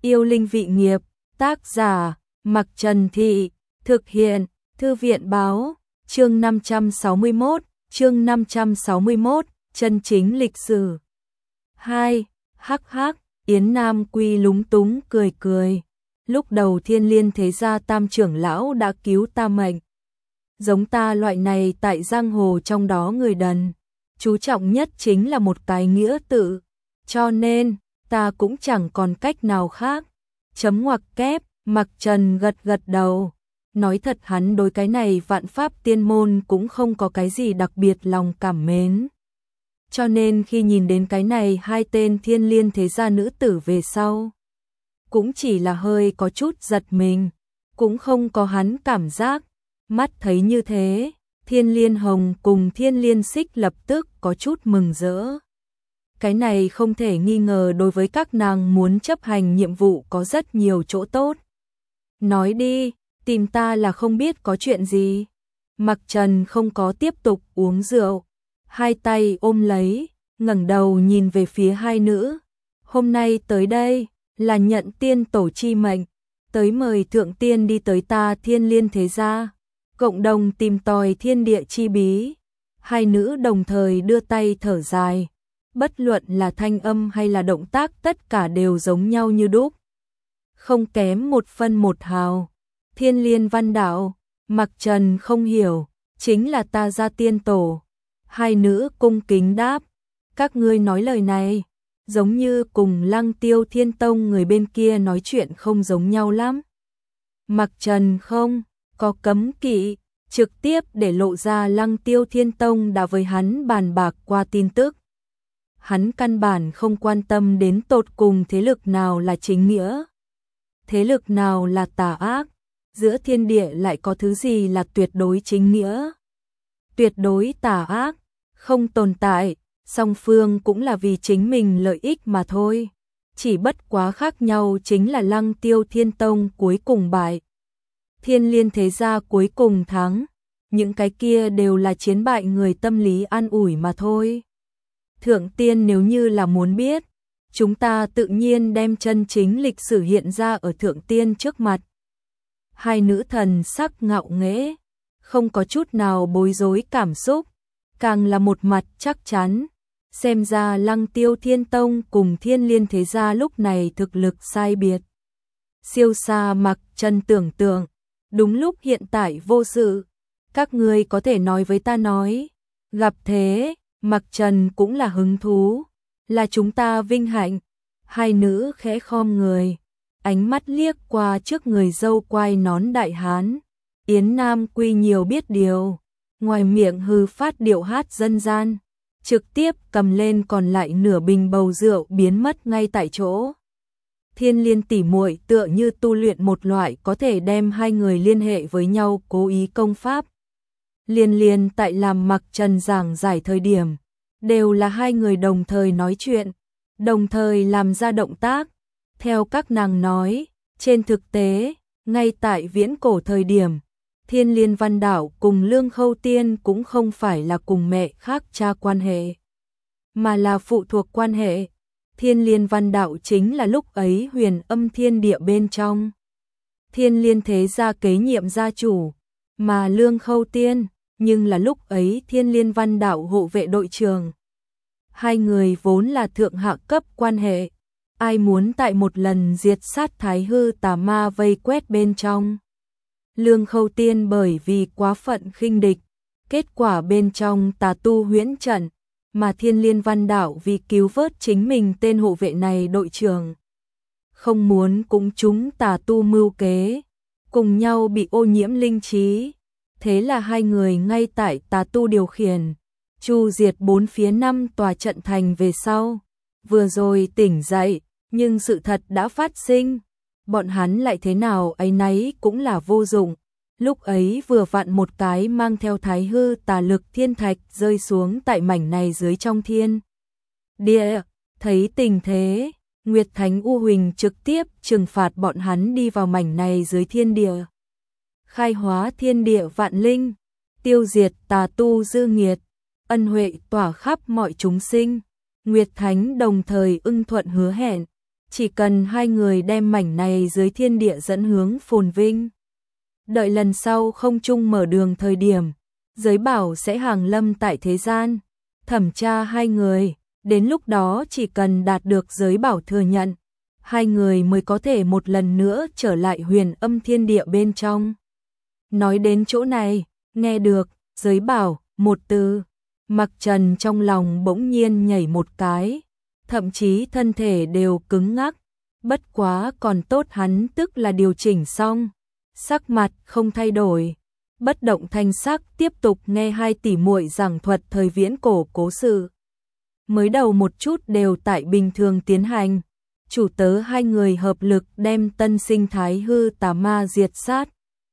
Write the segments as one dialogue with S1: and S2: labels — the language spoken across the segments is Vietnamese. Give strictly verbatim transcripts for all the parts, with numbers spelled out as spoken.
S1: Yêu linh vị nghiệp, tác giả, Mặc Trần Thị, thực hiện, Thư viện báo, chương năm trăm sáu mươi mốt, chương năm trăm sáu mươi mốt, chân chính lịch sử. hai. Hắc hắc, Yến Nam Quy lúng túng cười cười. Lúc đầu Thiên Liên Thế Gia Tam trưởng lão đã cứu ta mệnh. Giống ta loại này tại giang hồ trong đó người đần, chú trọng nhất chính là một cái nghĩa tự. Cho nên, ta cũng chẳng còn cách nào khác. Chấm ngoặc kép, Mặc Trần gật gật đầu. Nói thật hắn đối cái này vạn pháp tiên môn cũng không có cái gì đặc biệt lòng cảm mến. Cho nên khi nhìn đến cái này hai tên Thiên Liên Thế Gia nữ tử về sau, cũng chỉ là hơi có chút giật mình, cũng không có hắn cảm giác. Mắt thấy như thế, Thiên Liên Hồng cùng Thiên Liên Xích lập tức có chút mừng rỡ. Cái này không thể nghi ngờ đối với các nàng muốn chấp hành nhiệm vụ có rất nhiều chỗ tốt. Nói đi, tìm ta là không biết có chuyện gì. Mặc Trần không có tiếp tục uống rượu, hai tay ôm lấy, ngẩng đầu nhìn về phía hai nữ. Hôm nay tới đây là nhận tiên tổ chi mệnh, tới mời thượng tiên đi tới ta Thiên Liên Thế Gia, cộng đồng tìm tòi thiên địa chi bí. Hai nữ đồng thời đưa tay thở dài, bất luận là thanh âm hay là động tác tất cả đều giống nhau như đúc, không kém một phân một hào. Thiên Liên Văn Đạo, Mặc Trần không hiểu, chính là ta gia tiên tổ. Hai nữ cung kính đáp, các ngươi nói lời này, giống như cùng Lăng Tiêu Thiên Tông người bên kia nói chuyện không giống nhau lắm. Mặc Trần không có cấm kỵ, trực tiếp để lộ ra Lăng Tiêu Thiên Tông đã với hắn bàn bạc qua tin tức. Hắn căn bản không quan tâm đến tột cùng thế lực nào là chính nghĩa, thế lực nào là tà ác, giữa thiên địa lại có thứ gì là tuyệt đối chính nghĩa, tuyệt đối tà ác, không tồn tại, song phương cũng là vì chính mình lợi ích mà thôi. Chỉ bất quá khác nhau chính là Lăng Tiêu Thiên Tông cuối cùng bại, Thiên Liên Thế Gia cuối cùng thắng, những cái kia đều là chiến bại người tâm lý an ủi mà thôi. Thượng tiên nếu như là muốn biết, chúng ta tự nhiên đem chân chính lịch sử hiện ra ở thượng tiên trước mặt. Hai nữ thần sắc ngạo nghễ, không có chút nào bối rối cảm xúc, càng là một mặt chắc chắn. Xem ra Lăng Tiêu Thiên Tông cùng Thiên Liên Thế Gia lúc này thực lực sai biệt siêu xa. Mặc Trần tưởng tượng, đúng lúc hiện tại vô sự, các ngươi có thể nói với ta nói. Gặp thế, Mặc Trần cũng là hứng thú, là chúng ta vinh hạnh. Hai nữ khẽ khom người, ánh mắt liếc qua trước người dâu quai nón đại hán. Yến Nam Quy nhiều biết điều, ngoài miệng hư phát điệu hát dân gian, trực tiếp cầm lên còn lại nửa bình bầu rượu biến mất ngay tại chỗ. Thiên Liên tỷ muội tựa như tu luyện một loại có thể đem hai người liên hệ với nhau cố ý công pháp. Liên liên tại làm Mặc Trần giảng giải thời điểm, đều là hai người đồng thời nói chuyện, đồng thời làm ra động tác. Theo các nàng nói, trên thực tế, ngay tại viễn cổ thời điểm, Thiên Liên Văn Đạo cùng Lương Khâu Tiên cũng không phải là cùng mẹ khác cha quan hệ, mà là phụ thuộc quan hệ. Thiên Liên Văn Đạo chính là lúc ấy Huyền Âm Thiên Địa bên trong Thiên Liên Thế Gia kế nhiệm gia chủ, mà Lương Khâu Tiên nhưng là lúc ấy Thiên Liên Văn Đạo hộ vệ đội trưởng. Hai người vốn là thượng hạ cấp quan hệ, ai muốn tại một lần diệt sát Thái Hư tà ma vây quét bên trong. Lương Khâu Tiên bởi vì quá phận khinh địch, kết quả bên trong tà tu huyễn trận, mà Thiên Liên Văn Đạo vì cứu vớt chính mình tên hộ vệ này đội trưởng, không muốn cùng chúng tà tu mưu kế, cùng nhau bị ô nhiễm linh trí. Thế là hai người ngay tại tà tu điều khiển, chu diệt bốn phía năm tòa trận thành về sau, vừa rồi tỉnh dậy, nhưng sự thật đã phát sinh. Bọn hắn lại thế nào ấy nấy cũng là vô dụng. Lúc ấy vừa vặn một cái mang theo Thái Hư tà lực thiên thạch rơi xuống tại mảnh này dưới trong thiên địa. Thấy tình thế, Nguyệt Thánh U Huỳnh trực tiếp trừng phạt bọn hắn đi vào mảnh này dưới thiên địa, khai hóa thiên địa vạn linh, tiêu diệt tà tu dư nghiệt, ân huệ tỏa khắp mọi chúng sinh. Nguyệt Thánh đồng thời ưng thuận hứa hẹn, chỉ cần hai người đem mảnh này dưới thiên địa dẫn hướng phồn vinh. Đợi lần sau không chung mở đường thời điểm, giới bảo sẽ hàng lâm tại thế gian, thẩm tra hai người, đến lúc đó chỉ cần đạt được giới bảo thừa nhận, hai người mới có thể một lần nữa trở lại huyền âm thiên địa bên trong. Nói đến chỗ này, nghe được, giới bảo, một từ, Mặc Trần trong lòng bỗng nhiên nhảy một cái, thậm chí thân thể đều cứng ngắc, bất quá còn tốt hắn tức là điều chỉnh xong, sắc mặt không thay đổi, bất động thanh sắc tiếp tục nghe hai tỷ muội giảng thuật thời viễn cổ cố sự. Mới đầu một chút đều tại bình thường tiến hành, chủ tớ hai người hợp lực đem tân sinh thái hư tà ma diệt sát,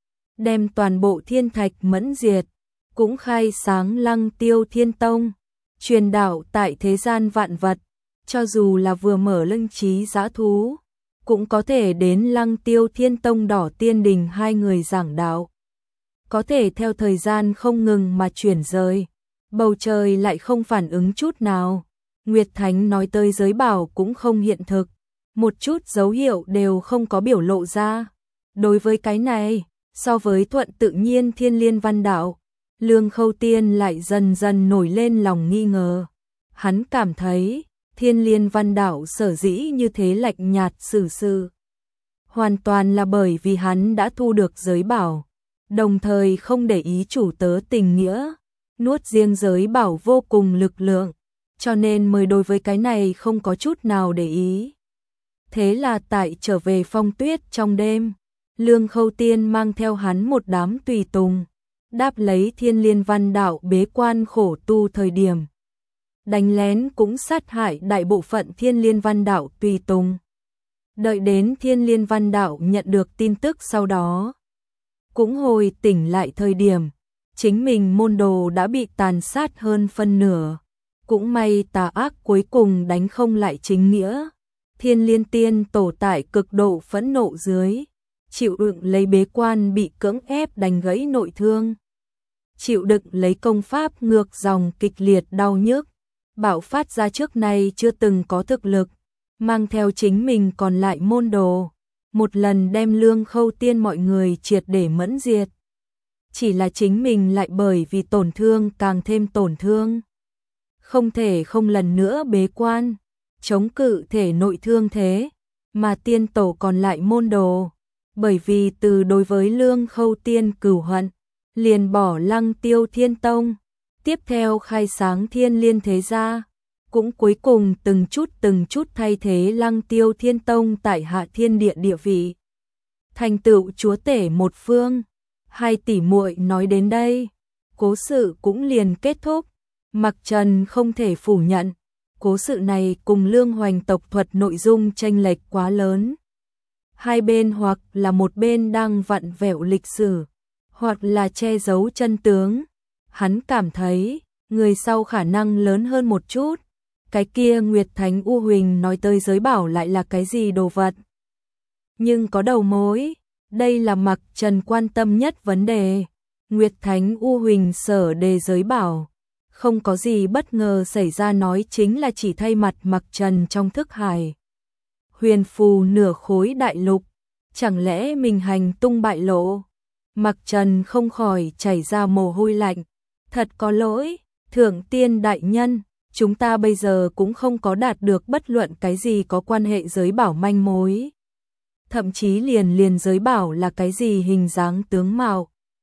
S1: đem toàn bộ thiên thạch mẫn diệt, cũng khai sáng Lăng Tiêu Thiên Tông, truyền đạo tại thế gian vạn vật, cho dù là vừa mở lưng trí dã thú, cũng có thể đến Lăng Tiêu Thiên Tông đỏ tiên đình hai người giảng đạo. Có thể theo thời gian không ngừng mà chuyển rời, bầu trời lại không phản ứng chút nào. Nguyệt Thánh nói tới giới bảo cũng không hiện thực, một chút dấu hiệu đều không có biểu lộ ra. Đối với cái này, so với thuận tự nhiên thiên liên văn đạo, Lương Khâu Tiên lại dần dần nổi lên lòng nghi ngờ. Hắn cảm thấy, thiên liên văn đạo sở dĩ như thế lạnh nhạt xử sự, hoàn toàn là bởi vì hắn đã thu được giới bảo, đồng thời không để ý chủ tớ tình nghĩa, nuốt riêng giới bảo vô cùng lực lượng, cho nên mới đối với cái này không có chút nào để ý. Thế là tại trở về phong tuyết trong đêm, Lương Khâu Tiên mang theo hắn một đám tùy tùng, đáp lấy thiên liên văn đạo bế quan khổ tu thời điểm. Đánh lén cũng sát hại đại bộ phận thiên liên văn đạo tùy tùng. Đợi đến thiên liên văn đạo nhận được tin tức sau đó, cũng hồi tỉnh lại thời điểm, chính mình môn đồ đã bị tàn sát hơn phân nửa. Cũng may tà ác cuối cùng đánh không lại chính nghĩa. Thiên liên tiên tổ tại cực độ phẫn nộ dưới, chịu đựng lấy bế quan bị cưỡng ép đánh gãy nội thương, chịu đựng lấy công pháp ngược dòng kịch liệt đau nhức, bạo phát ra trước nay chưa từng có thực lực, mang theo chính mình còn lại môn đồ, một lần đem Lương Khâu Tiên mọi người triệt để mẫn diệt. Chỉ là chính mình lại bởi vì tổn thương càng thêm tổn thương, không thể không lần nữa bế quan, chống cự thể nội thương thế, mà tiên tổ còn lại môn đồ, bởi vì từ đối với Lương Khâu Tiên cửu hận, liền bỏ Lăng Tiêu Thiên Tông, tiếp theo khai sáng Thiên Liên thế gia, cũng cuối cùng từng chút từng chút thay thế Lăng Tiêu Thiên Tông tại hạ thiên địa địa vị, thành tựu chúa tể một phương. Hai tỷ muội nói đến đây, cố sự cũng liền kết thúc. Mặc Trần không thể phủ nhận, cố sự này cùng Lương Hoành tộc thuật nội dung chênh lệch quá lớn. Hai bên hoặc là một bên đang vặn vẹo lịch sử, hoặc là che giấu chân tướng. Hắn cảm thấy, người sau khả năng lớn hơn một chút. Cái kia Nguyệt Thánh U Huỳnh nói tới giới bảo lại là cái gì đồ vật. Nhưng có đầu mối, đây là Mặc Trần quan tâm nhất vấn đề. Nguyệt Thánh U Huỳnh sở đề giới bảo, không có gì bất ngờ xảy ra, nói chính là chỉ thay mặt Mặc Trần trong thức hải. Huyền phù nửa khối đại lục, chẳng lẽ mình hành tung bại lộ? Mặc Trần không khỏi chảy ra mồ hôi lạnh, thật có lỗi, Thượng Tiên đại nhân, chúng ta bây giờ cũng không có đạt được bất luận cái gì có quan hệ giới bảo manh mối. Thậm chí liền liền giới bảo là cái gì hình dáng tướng mạo,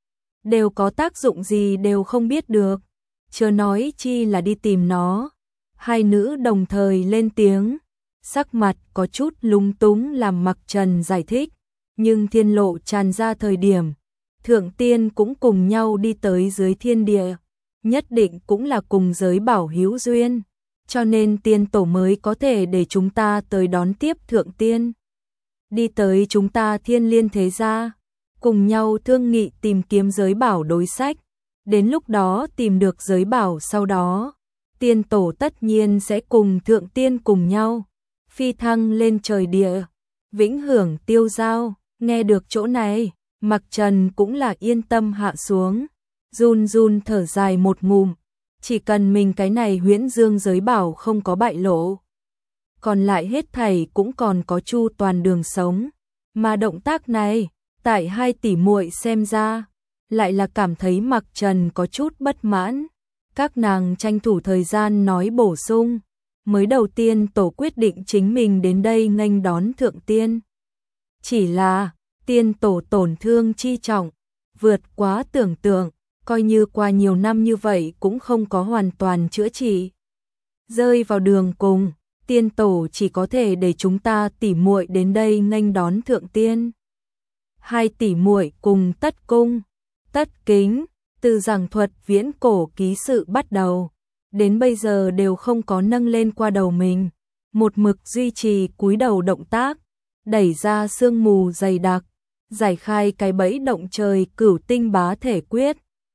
S1: đều có tác dụng gì đều không biết được, chớ nói chi là đi tìm nó. Hai nữ đồng thời lên tiếng, sắc mặt có chút lúng túng làm Mặc Trần giải thích, nhưng thiên lộ tràn ra thời điểm, Thượng Tiên cũng cùng nhau đi tới dưới thiên địa, nhất định cũng là cùng giới bảo hữu duyên, cho nên tiên tổ mới có thể để chúng ta tới đón tiếp Thượng Tiên, đi tới chúng ta Thiên Liên thế gia, cùng nhau thương nghị tìm kiếm giới bảo đối sách. Đến lúc đó tìm được giới bảo sau đó, tiên tổ tất nhiên sẽ cùng Thượng Tiên cùng nhau phi thăng lên trời địa, vĩnh hưởng tiêu giao. Nghe được chỗ này, Mặc Trần cũng là yên tâm hạ xuống, run run thở dài một ngụm, chỉ cần mình cái này huyễn dương giới bảo không có bại lộ, còn lại hết thảy cũng còn có chu toàn đường sống. Mà động tác này, tại hai tỷ muội xem ra, lại là cảm thấy Mặc Trần có chút bất mãn. Các nàng tranh thủ thời gian nói bổ sung, mới đầu tiên tổ quyết định chính mình đến đây nghênh đón thượng tiên. Chỉ là, tiên tổ tổn thương chi trọng, vượt quá tưởng tượng, coi như qua nhiều năm như vậy cũng không có hoàn toàn chữa trị. Rơi vào đường cùng, tiên tổ chỉ có thể để chúng ta tỷ muội đến đây nghênh đón thượng tiên. Hai tỷ muội cùng tất cung, tất kính, từ giảng thuật viễn cổ ký sự bắt đầu, đến bây giờ đều không có nâng lên qua đầu mình, một mực duy trì cúi đầu động tác, đẩy ra sương mù dày đặc, giải khai cái bẫy động trời cửu tinh bá thể quyết,